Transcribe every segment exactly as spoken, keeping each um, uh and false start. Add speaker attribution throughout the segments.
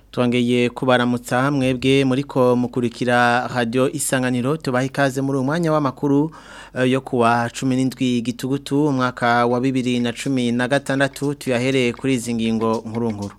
Speaker 1: Twongeye kubaramutsa hamwebwe muriko mukurikira radio Isanganiro tubaha ikaze muri umwanya w'amakuru uh, yo kuwa cumi n'indwi gitugutu umwaka wa bibiri na cumi na gatandatu tuyahereye kuri izi ngingo nkuru nkuru.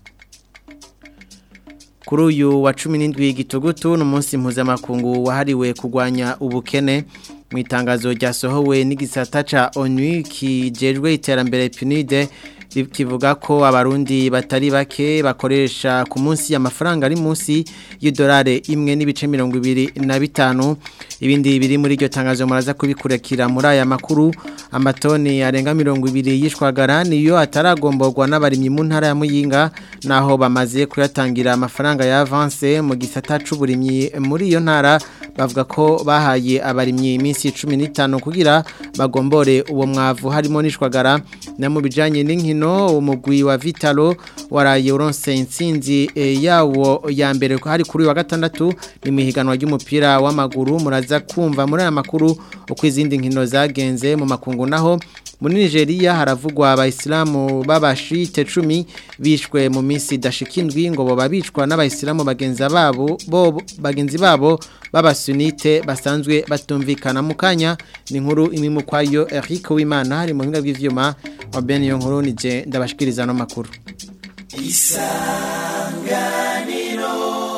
Speaker 1: Kuri uyu wa cumi n'indwi gitugutu n'umunsi mpuzamakungu wahariwe kurwanya ubukene mu itangazo ryasohowe n'igisata ca O N U kijejwe iterambere P N U D kivuga ko abarundi batari bake bakoresha ku munsi y'amafaranga ari munsi y'idolari imwe n'ibice mirongo ibiri na bitanu ibindi biri muri iryo tangazo muraza kubikurekira muri aya makuru amatoni arenga mirongo ibiri yishwagara niyo ataragomborwa n'abarimyi mu ntara ya Muyinga naho bamaze kuyatangira amafaranga ya avance mu gisata c'uburimyi muri iyo ntara bavuga ko bahaye abarimyi iminsi cumi n'itanu kugira bagombore uwo mwavu harimo nishwagara na mu bijanye n'inkino umugwi wa Vitalo waraye uronse intsinzi e, yawo ya mbere hari kuri wa gatandatu ni mihiganwa ry'umupira w'amaguru muraza kumva muri aya makuru uko izindi nkino zagenze mu makungu naho muri Nigeria haravugwa abayisilamu b'abashite cumi bishwe mu minsi dashikindwi ngo bo babicwa n'abayisilamu bagenza babo bo bagenzi babo b'abasunite basanzwe batumvikana mu kanya ni inkuru imimu kwayo Eric Wimana hari mu hinga bw'ivyuma wa Ben yo nkuru nije ndabashikiriza no makuru.
Speaker 2: Isanganiro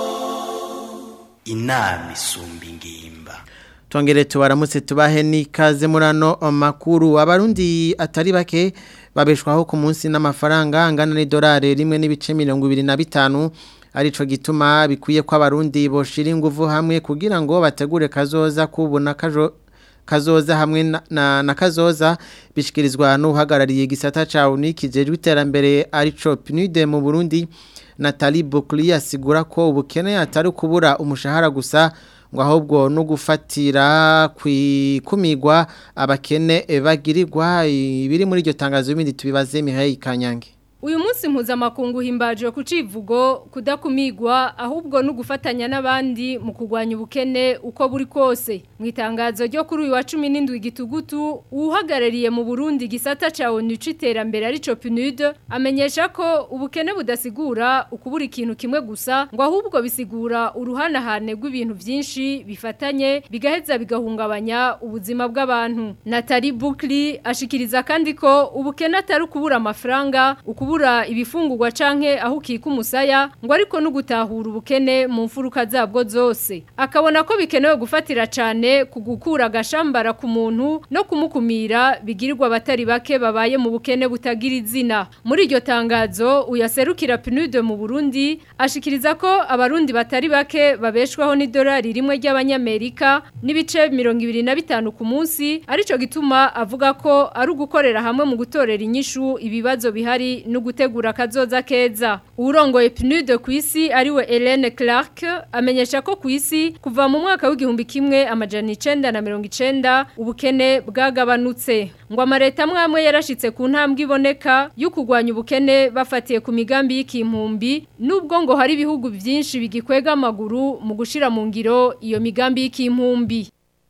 Speaker 2: inami sumbi ngimba.
Speaker 1: Tongere tubaramutse tubahe nikaze murano makuru abarundi atari bake babeshwaho ku munsi n'amafaranga angana n'idolari rimwe n'ibice mirongo ibiri na bitanu arico gituma bikwiye ko abarundi boshira inguvu hamwe kugira ngo bategure kazoza kubona kajo kazoza hamwe na, na, na kazoza bishikirizwa n'uhagarariye gisata ca O N U kijejwe iterambere arico P N U D mu Burundi Nathalie Bouclier asigura ko ubukene atari kubura umushahara gusa ngo ahubwo no gufatira kwikumirwa abakene bagirirwa ibiri muri iryo tangazo bindi tubibaze Mihaye Kanyange.
Speaker 3: Uyu munsi mpuzamakungu himbajwe ku civugo kudakumigwa ahubwo no gufatanya n'abandi mu kugwanya ubukene uko buri kose mu itangazo ryo kuri uyu wa cumi n'indwi gitugutu uhagarariye mu Burundi gisata ca O N U c'iterambere arico P N U D amenyesha ko ubukene budasigura ukubura ikintu kimwe gusa ngo ahubwo bisigura uruhanahane rw'ibintu byinshi bifatanye bigaheza bigahungabanya ubuzima bw'abantu. Nathalie Bouclier ashikiriza kandi ko ubukene atari kubura amafaranga ukubura ibifungurwa canke aho ukika umusaya ngo ariko no gutahura ubukene mu mfuruka zabwo zose akabona ko bikenewe gufatira cane kugukura agashambara ku muntu no kumukumira bigirirwa abatari bake babaye mu bukene butagira izina. Muri iryo tangazo uyaserukira P N U D mu Burundi ashikiriza ko abarundi batari bake babeshwaho n'idolari rimwe ry'abanyamerika n'ibice mirongo ibiri na bitanu ku munsi arico gituma avuga ko ari ugukorera hamwe mu gutorera inyishu ibibazo bihari no gutegura kazoza keza. Urongoye P N U D kw'isi ariwe Hélène Clark amenyesha ko kw'isi kuva mu mwaka w'igihumbi kimwe amajana icenda na mirongo icenda ubukene bwagabanutse ngo amareta mwamwe yarashitse ku ntambwe iboneka yo kugwanya ubukene bafatiye ku migambi y'ikimpumbi nubwo ngo hari ibihugu byinshi bigikwega amaguru mu gushira mu ngiro iyo migambi y'ikimpumbi.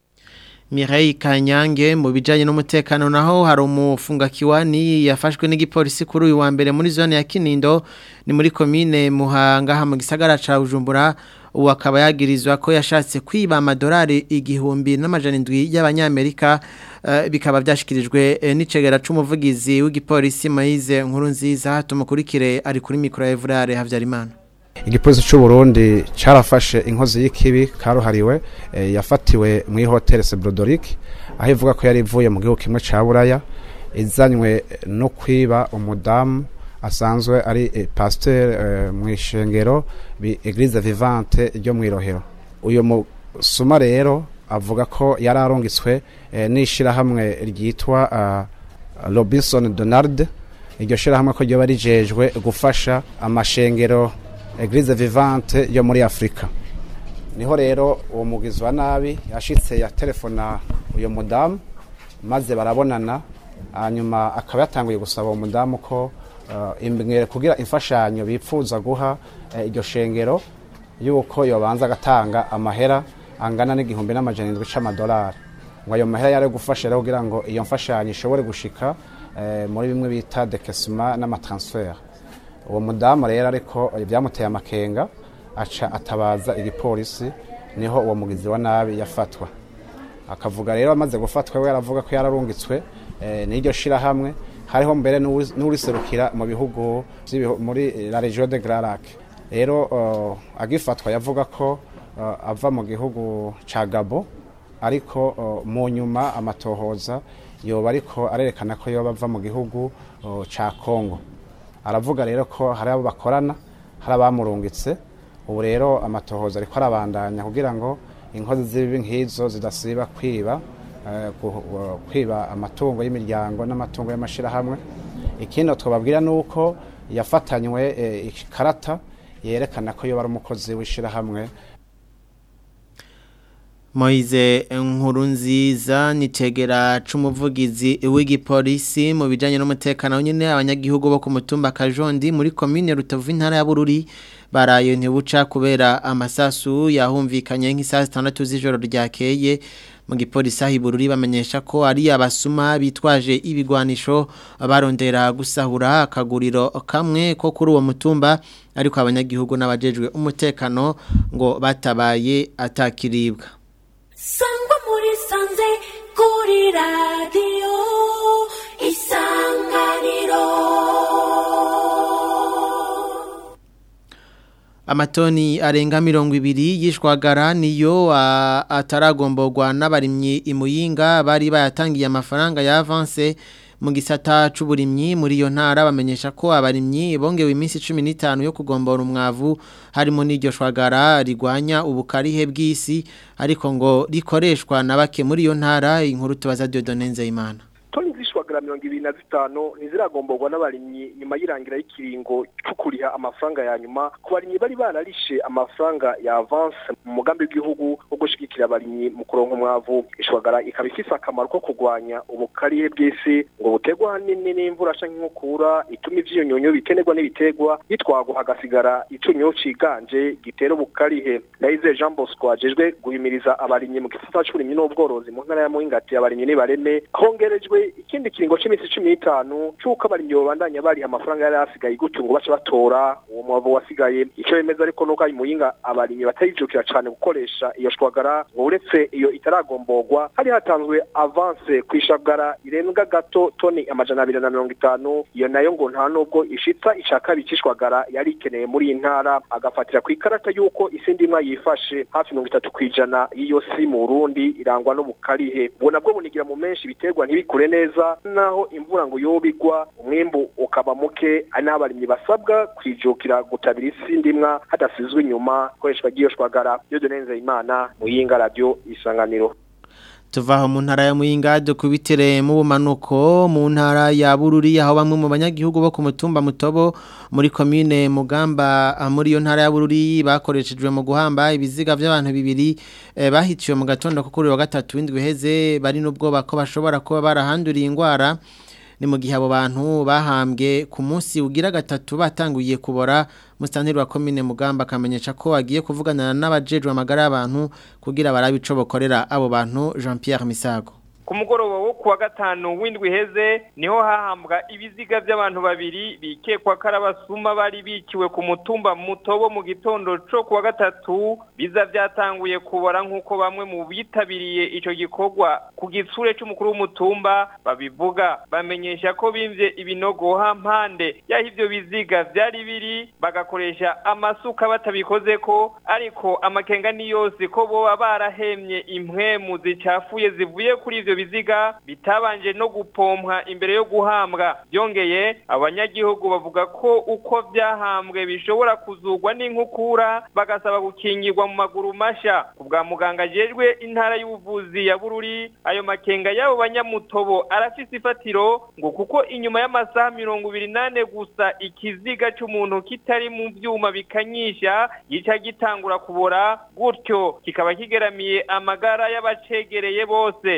Speaker 1: Mihaye Kanyange mu bijanye n'umutekano naho hari umufunga kiwani yafashwe n'igipolisi kuri uyu wa mbere muri zone ya Kinindo ni muri commune Muhanga ha mu gisagara ca Bujumbura ubu akaba yagirizwa ko yashatse kwiba amadolari igihumbi n'amajana indwi y'abanyamerika uh, bikaba byashikirijwe uh, n'icegera c'umuvugizi w'igipolisi Moise Nkurunziza tumukurikire ari kuri micro Evrare Havyarimana.
Speaker 4: Igipolisi c'u Burundi carafashe inkozi y'ikibi karuhariwe e, yafatiwe mu hotel Sebrodoric aho ivuga ko yari ivuye mu gihugu kimwe ca Buraya izanywe no kwiba umudamu asanzwe ari e, pasteur e, mu ishengero bi Eglise Vivante ryo mu Irohero. Uyo musuma rero avuga ko yari arongitswe e, n'ishira hamwe ryitwa uh, Robinson Donald iryo shira hamwe ko ryo bari jejwe gufasha amashengero Eglise Vivante yo muri Afrika. Niho rero uwo mugizi wa nabi yashitse ya telefona uyo mudamu maze barabonana hanyuma akaba yatanguye gusaba uwo mudamu ko uh, imbere kugira imfashanyo bipfuza guha iryo uh, shengero yuko yobanza gatanga amahera angana n'igihumbi n'amajana indwi c'amadolari ngo ayo mahera yari gufasha rero kugira ngo iyo mfashanyo ishobore gushika uh, muri bimwe bita dekesima n'amatransfer. uwo mudamu rero ariko byamuteye amakenga aca atabaza igipolisi niho uwo mugizi wa nabi yafatwa akavuga rero amaze gufatwa we yaravuga ko yararungitswe eh, n'iryo shira hamwe hariho mbere n'uriserukira mu bihugu muri la région de Grand Lac rero uh, agifatwa yavuga ko uh, ava mu gihugu ca Gabo ariko uh, mu nyuma amatohoza yoba ariko arerekana ko yoba ava mu gihugu uh, ca Congo aravuga rero ko hari abo bakorana hari abamurungitse ubu rero amatohoza ariko arabandanya kugira ngo inkozi z'ibibi nk'izo zidasiba kwiba uh, kwiba amatungo y'imiryango n'amatungo y'amashirahamwe ikindi twababwira nuko yafatanywe uh, ikarata yerekana ko yoba ari umukozi w'ishirahamwe.
Speaker 1: Moize Nkurunziza nitegera c'umuvugizi w'igipolisi mu bijanye n'umutekano nyene abanyagihugu bo ku mutumba Kajondi muri commune Rutovu intara ya Bururi baraye ntibuca kubera amasasu yahumvikanye nk'isaha zitandatu z'ijoro ryakeye mu gipolisi aho Bururi bamenyesha ko ari abasuma bitwaje ibigwanisho barondera gusahura akaguriro kamwe ko kuri uwo mutumba ariko abanyagihugu n'abajejwe umutekano ngo batabaye atakiribwa.
Speaker 5: Sangwa muri sanze kuri radio Isanganiro.
Speaker 1: Amatoni arenga mirongo ibiri yishwagara niyo ataragomborwa n'abarimyi imuyinga bari bayatangiye amafaranga ya avance mu gisata c'uburimyi muri iyo ntara bamenyesha ko abarimyi bongewe iminsi cumi n'itanu yo kugombora umwavu harimo n'iryo shwagara rigwanya ubukarihe bw'isi ariko ngo rikoreshwa na bake muri iyo ntara inkuru tubaza Dieudonne Nzeyimana.
Speaker 6: Toni zishwagara mirongo ibiri na zitanu ntiziragomborwa n'abarimyi nyuma y'irangira y'ikiringo c'ukuriha amafaranga ya nyuma ku barimyi bari bararishe amafaranga ya avance mu mugambi w'igihugu wo gushigikira abarimyi mu kuronka umwavu. Ishwagara ikaba ifise akamaro ko kugwanya ubukarihe bw'isi ngo butegwa hanini n'imvura canke inkukura ituma ivyiyunyunyu bikenerwa n'ibiterwa bitwagwa hagasigara icunyo ciganje gitera ubukarihe. Ndayizeye Jean Bosco ajejwe guhimiriza abarimyi mu gisata c'uburimyi n'ubworozi mu ntara ya Muhingati abarimyi nibareme hongerejwe ikindi kiringo c'imisi cumi n'itanu c'uko abarimyi babandanya bari amafaranga yari asigaye gutyo ngo bace batora uwo mwavu wasigaye. Ico bemeza ariko nuko ari Muyinga abarimyi batayijukira cane gukoresha iyo shwagara ngo uretse iyo itaragomborwa hari hatanzwe avance kwishagara irenga gato toni amajana abiri na mirongo itanu iyo nayo ngo nta nubwo ishitsa ishaka bicishwagara yari ikeneye muri intara agafatira ku ikarata yuko isindi mwa yifashe hafi mirongo itatu kwijana y'iyo si mu Burundi irangwa n'ubukarihe ubwo nabwo bunigira mu menshi biterwa ntibikure neza naho imvura ngo yobigwa umwimbu ukaba muke ari n'abarimyi basabwa kwijukira gutabira isindi mwa hadasizwe inyuma koreshwa giyo shwagara. Dieudonne Nzeyimana Muyinga Radio Isanganiro.
Speaker 1: Tuvaho mu ntara ya Muyinga dukubitire mu bumanuko mu ntara ya Bururi aho bamwe mu banyagihugu bo ku mutumba Mutobo muri commune Mugamba muri iyo ntara ya Bururi bakoreshejwe mu guhamba ibiziga by'abantu bibiri eh, bahiciwe mu gatondo kuri wa gatatu w'indwi heze bari n'ubwoba ko bashobora kuba barahanduriye ingwara ni mu gihe abo bantu bahambwe ku munsi ugira gatatu batanguye kubora mustanteri wa commune Mugamba kamenyesha ko agiye kuvugana n'abajejwe amagara y'abantu kugira barabico bokorera abo bantu Jean Pierre Misago.
Speaker 7: Ku mugoroba wo kuwa gatanu w'indwi heze niho hahambwa ibiziga by'abantu babiri bikekwa karabasuma bari bikiwe ku mutumba Mutobo mu gitondo cyo kuwa gatatu biza byatanguye kubora nkuko bamwe mu bitabiriye ico gikorwa ku gitsure cy'umukuru w'umutumba babivuga bamenyesha ko bimvye ibinogo hampande yaho ivyo biziga byari biri bagakoresha amasuka batabikoze ko ariko amakenga ni yose ko bo barahemye impwemu zicafuye zivuye kuri ivyo biziga bitabanje no gupompwa imbere yo guhambwa. Byongeye abanyagihugu bavuga ko uko byahambwe bishobora kuzugwa n'inkukura bagasaba gukingirwa mu maguru masha. Kubwa muganga jejwe intara y'ubuvuzi ya Bururi ayo makenga yabo banyamutobo arafise ifatiro ngo kuko inyuma y'amasaha mirongo ibiri nane gusa ikiziga cy'umuntu kitari mu byuma bikanyisha yica gitangura kubora gutyo kikaba kigeramiye amagara y'abacegereye bose. Ani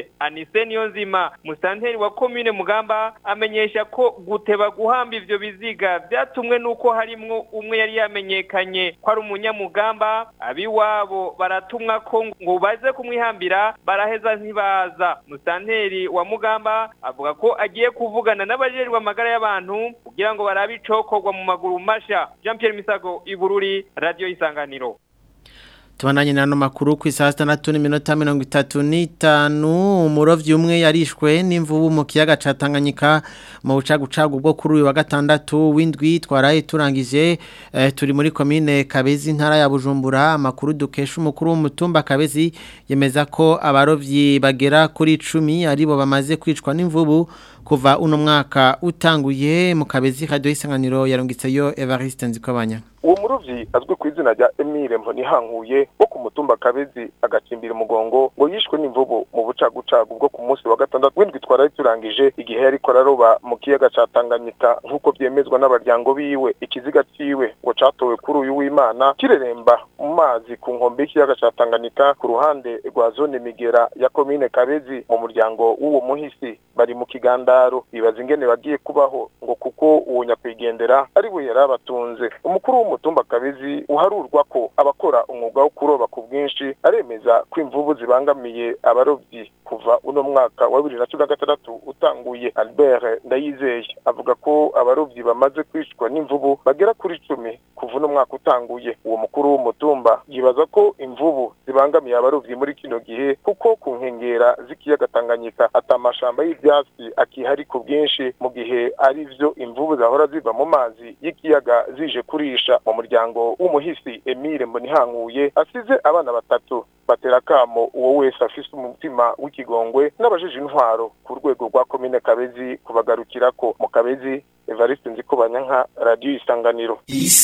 Speaker 7: Anise Niyonzima musanteri wa commune Mugamba amenyesha ko guteba guhamba ivyo biziga byatumwe nuko harimwo umwe yari yamenyekanye ko ari umunyamugamba abiwabo baratumwa ko ngo baze kumwihambira baraheza ntibaza musanteri wa Mugamba avuga ko agiye kuvugana n'abajerwa amagara y'abantu kugira ngo barabe icokorwa mu maguru masha. Jean Pierre Misago Ibururi Radio Isanganiro.
Speaker 1: Tubananye nano makuru ku isaha zitandatu n'iminota mirongo itatu n'itanu umurovyi umwe yarishwe n'imvubu mu kiyaga ca Tanganyika mu bucagucagu bwo kuri uyu wa gatandatu w'indwi twaraye turangije eh, turi muri commune Kabezi ntara ya Bujumbura. Amakuru dukesha umukuru w'umutumba Kabezi yemeza ko abarovyi bagera kuri cumi aribo bamaze kwicwa n'imvubu kuva uno mwaka utanguye mu Kabezi. Radio Isanganiro yarungitseyo Evariste Nzikobanya.
Speaker 6: Uwo murovyi azwi ku izina rya Emile Mbonihankuye wo ku mutumba Kabezi agacimbira umugongo ngo yishwe n'imvubu mu bucagucagu bwo ku munsi wa gatandatu w'indwi twaraye turangije igihe yari ko araroba mu kiyaga ca Tanganyika nk'uko byemezwa n'abaryango biwe. Ikiziga ciwe ngo catowe kuri uyu w'Imana kireremba mu mazi ku nkombe y'ikiyaga ca Tanganyika ku ruhande rwa zone Migera ya commune Kabezi. Mu muryango w'uwo muhisi bari mu kigandaro bibaza ingene bagiye kubaho ngo kuko uwo nyakwigendera ari we yarabatunze. Umukuru w'umutumba Kabezi uharurwa ko abakora umwuga wo kuroba ku bwinshi aremeza ko imvubu zibangamiye abarovyi kuva uno mwaka wa bibiri na cumi na gatandatu utanguye. Albert Ndayizeye avuga ko abarovyi bamaze kwicwa n'imvubu bagera kuri cumi kuva uno mwaka utanguye. Uwo mukuru w'umutumba yibaza ko imvubu zibangamiye abarovyi muri kino gihe kuko ku nkengera z'ikiyaga Tanganyika atamashamba y'ivyatsi akihari ku bwinshi mu gihe ari vyo imvubu zahora ziva mu mazi y'ikiyaga zije kurisha. Mu muryango w'umuhisi Emile Mbonihankuye asize abana batatu batera kamo uwo wese afise umutima w'ikigongwe n'abajeje intwaro ku rwego rwa commune Kabezi kubagarukirako. Mu Kabezi Evariste Nzikobanya nka Radio Isanganiro.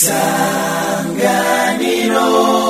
Speaker 2: Isanganiro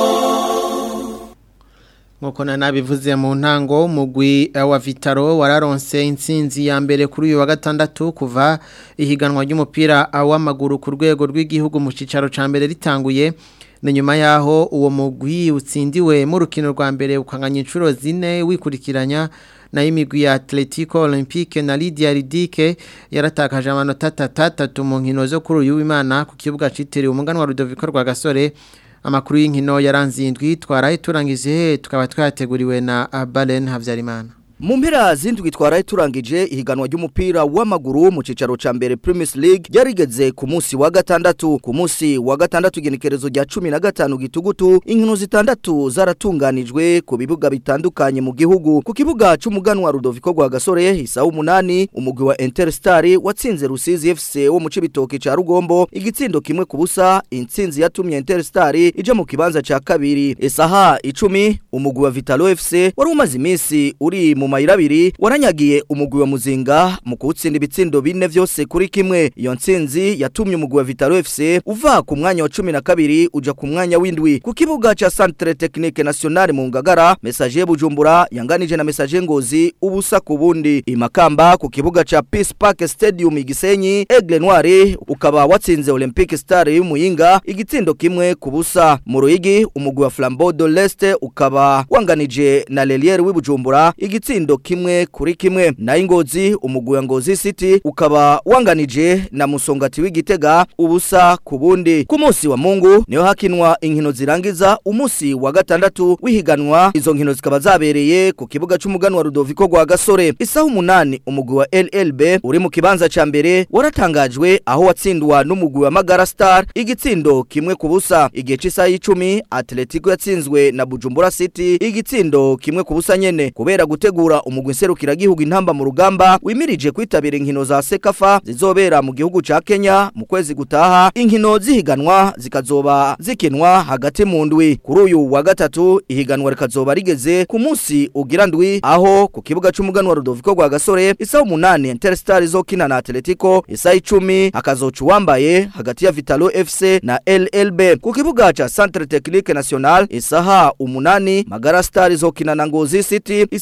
Speaker 1: Nk'uko nabivuze mu ntango umugwi wa Vitaro wararonse intsinzi ya mbere kuri uyu wa gatandatu kuva ihiganwa ry'umupira w'amaguru ku rwego rw'igihugu mu cicaro ca mbere ritanguye. Ni nyuma yaho uwo mugwi utsindiwe mu rukino rwa mbere ukanganya incuro zine wikurikiranya na imigwi ya Atletico Olympique na Lydia Ridike yaratakaje amanota atatu mu nkino zo kuri uyu w'Imana ku kibuga citiriwe umuganwa Rudoviko Rwagasore. Amakuru y'inkino yaranzindwi twaraye turangije tukaba twateguriwe na Abalen Havyarimana.
Speaker 8: Mu mpera zindwi twaraye turangije ihiganwa ry'umupira w'amaguru mu cicaro ca mbere Premier League yarigeze ku munsi wa gatandatu. Ku munsi wa gatandatu igenekerezo rya cumi na gatanu gitugutu inkino zitandatu zaratunganijwe ku bibuga bitandukanye mu gihugu. Ku kibuga c'umuganwa Rudoviko Rwagasore isaha umunani umugwi wa Interstar watsinze Rusizi F C wo mu Cibitoke ca Rugombo igitsindo kimwe ku busa. Intsinzi yatumye Interstar ija mu kibanza ca kabiri. Isaha icumi umugwi wa Vitalo F C wari umaze iminsi uri mu mayirabiri waranyagiye umugwi wa Muzinga mu kutsinda ibitsindo bine vyose kuri kimwe. Iyo ntsinzi yatumye umugwi wa Vitalo F C uva ku mwanya wa cumi na kabiri uja ku mwanya w'indwi. Ku kibuga ca Centre Technique Nationale mu Ngagara Messager Bujumbura yanganije na Messager Ngozi ubusa ku bundi. Imakamba ku kibuga ca Peace Park Stadium Igisenyi Aigle Noire ukaba watsinze Olympic Star y'Umuyinga igitsindo kimwe ku busa. Mu Ruyigi umugwi wa Flambeau de l'Est ukaba wanganije na Lelière w'Ibujumbura igitsindo kimwe kuri kimwe. Na Ingozi umugwi wa Ngozi City ukaba wanganije na Musongati w'Igitega ubusa ku bundi. Ku munsi wa Mungu niho hakinwa inkino zirangiza umunsi wa gatandatu wihiganwa. Izo nkino zikaba zabereye ku kibuga c'umuganwa Rudoviko Rwagasore. Isaha umunani umugwi wa L L B uri mu kibanza ca mbere waratangajwe aho watsindwa n'umugwi wa Magara Star igitsindo kimwe ku busa. Igihe c'isa y'icumi Atletico yatsinzwe na Bujumbura City igitsindo kimwe ku busa nyene. Kubera gutegura umugwi nserukira gihugu intamba mu rugamba wimirije kwitabira inkino za Sekafa zizobera mu gihugu ca Kenya mu kwezi gutaha. Inkino zihiganwa zikazoba zikinwa hagati mu ndwi. Kuri uyu wa gatatu ihiganwa rikazoba rigeze ku munsi ugira ndwi aho ku kibuga c'umuganwa Rudoviko Rwagasore isaha umunani Interstar izokina na Atletico. Isaha icumi hakazoca uwambaye hagati ya Vitalo F C na L L B. Ku kibuga ca Centre Technique National isaha umunani Magara Star izokina na Ngozi City. Isaha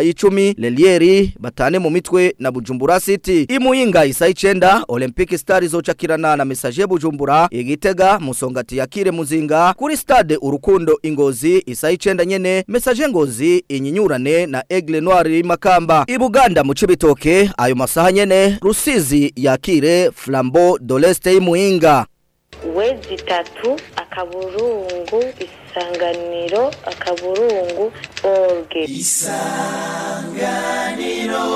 Speaker 8: y'icumi Lelieri batane mu mitwe na Bujumbura City. Imuyinga isa icenda Olympic Star izocakirana na Messager Bujumbura. Igitega Musongati yakire Muzinga kuri stade Urukundo Ingozi isa icenda nyene Messager Ngozi inyinyurane na Aigle Noir Makamba. Ibuganda mu Cibitoke ayo masaha nyene Rusizi yakire Flambeau de l'Est y'Imuyinga.
Speaker 9: Wezi tatu akaburungu isanganiro akaburungu orge
Speaker 2: isanganiro.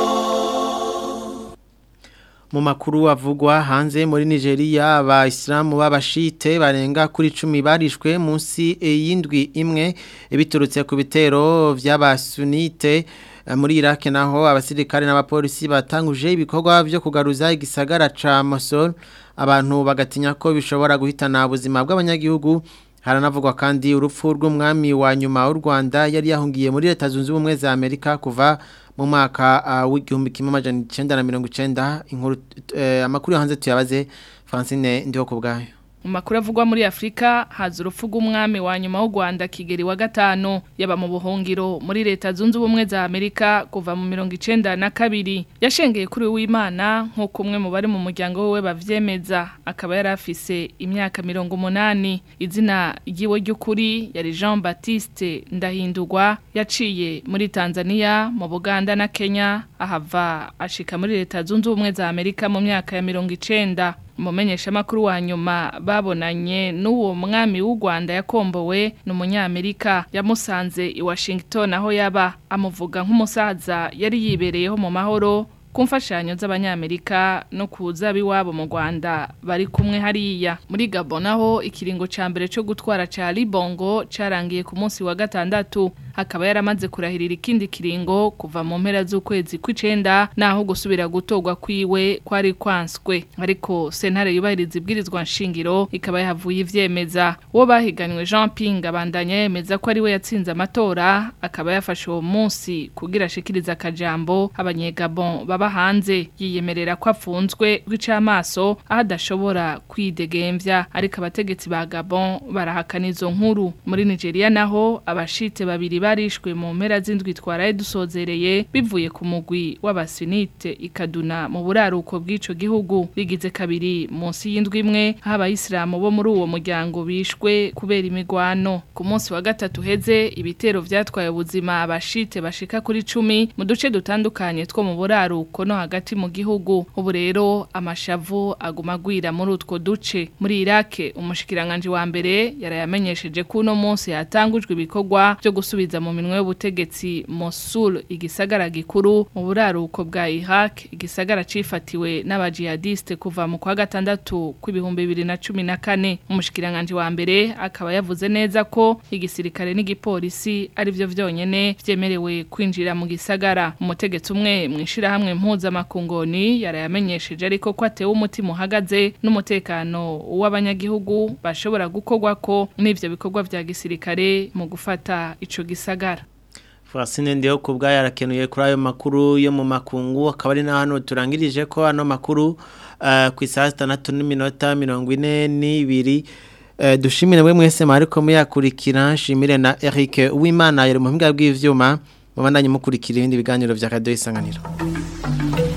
Speaker 1: Mu makuru avugwa hanze muri Nigeria abayisilamu b'abashite barenga kuri cumi barishwe munsi y'indwi imwe biturutse ku bitero by'abasunite. Muri Iraq naho abasirikare n'abapolisi batanguje ibikorwa byo kugaruza igisagara ca Mosul, abantu bagatinya ko bishobora guhitana ubuzima bw'abanyagihugu. Haranavugwa kandi urupfu rw'umwami wa nyuma w'u Rwanda yari yahungiye muri Leta Zunze Ubumwe za Amerika kuva mu mwaka uh, w'igihumbi kimwe amajana icenda na mirongo icenda. Inkuru uh, amakuru hanze tuyabaze Francine ndiho kubgayo.
Speaker 10: Mu makuru avugwa muri Afrika haza urupfu rw'umwami wa nyuma w'u Rwanda Kigeli wa gatanu yaba mu buhungiro muri Leta Zunze Ubumwe za Amerika kuva mu mirongo icenda na kabiri. Yashengeye kuri w'Imana nk'uko umwe mu bari mu muryango we bavyemeza, akaba yari afise imyaka mirongo umunani. Izina ryiwe ry'ukuri yari Jean Baptiste Ndahindurwa. Yaciye muri Tanzania, mu Buganda na Kenya, ahava ashika muri Leta Zunze Ubumwe za Amerika mu myaka ya mirongo icenda. Umumenyesha makuru wa nyuma babonanye n'uwo mwami w'u Rwanda yakombowe n'umunyamerika yamusanze i Washington aho yaba, amuvuga nk'umusaza yari yibereyeho mu mahoro ku mfashanyo z'abanyamerika no kuza biwabo mu Rwanda bari kumwe hariya. Muri Gabon aho ikiringo ca mbere cyo gutwara ca Libongo carangiye ku munsi wa gatandatu, hakaba yaramaze kurahirira ikindi kiringo kuva mu mpera z'ukwezi kw'icenda naho gusubira gutogwa kwiwe kwari kwanswe, ariko sentare yubahiriza ibwirizwa nshingiro ikaba yahavuye ivyemeza. Uwo bahiganwe Jean Ping abandanya yemeza ko ari we yatsinze amatora, akaba yafashe uwo munsi kugira ashikiriza akajambo abanyegabon baba hanze. Yiyemerera ko afunzwe rw'icamaso ahadashobora kwidegemvya, ariko abategetsi ba Gabon barahakana izo nkuru. Muri Nigeria naho abashite babiri barishwe mu mpera z'indwi twaraye dusozereye bivuye ku mugwi w'abasunite ikaduna mu buraruko bw'ico gihugu. Bigize kabiri munsi y'indwi imwe abayisilamu bo muri uwo muryango bishwe kubera imigwano. Ku munsi wa gatatu heze ibitero vyatwaye ubuzima abashite bashika kuri cumi mu duce dutandukanye two mu buraruko no hagati mu gihugu. Ubu rero amashavu aguma gwira muri utwo duce. Muri Iraq umushikiranganje wa mbere yarayamenyesheje ko uno munsi yatangujwe ibikorwa byo gusubiza mu minwe y'ubutegetsi Mosul, igisagara gikuru mu buraruko bwa Iraq, igisagara cifatiwe n'abajihadiste kuva mu kwa gatandatu kw'ibihumbi bibiri na cumi na kane. Umushikiranganje wa mbere akaba yavuze neza ko igisirikare n'igipolisi ari byo vyonyene vyemerewe kwinjira mu gisagara. Umutegetsi umwe mwishira hamwe mpuzamakungoni yarayamenyesheje ariko ko atewe umutima uhagaze n'umutekano w'abanyagihugu bashobora gukorwa ko n'ivyo bikorwa vya gisirikare mu gufata ico gisagara.
Speaker 1: Francine ndiho kubgayo arakenuye kuri ayo makuru yo mu makungu. Akaba ari na hano turangirije ko ano makuru uh, ku isaha zitandatu n'iminota mirongo ine n'ibiri. Uh, dushimire mwe mwese mariko muyakurikira. Shimire na Eric Uwimana yari mu mpinga bw'ivyuma. Mubandanye mukurikira ibindi biganiro vya Radio Isanganiro.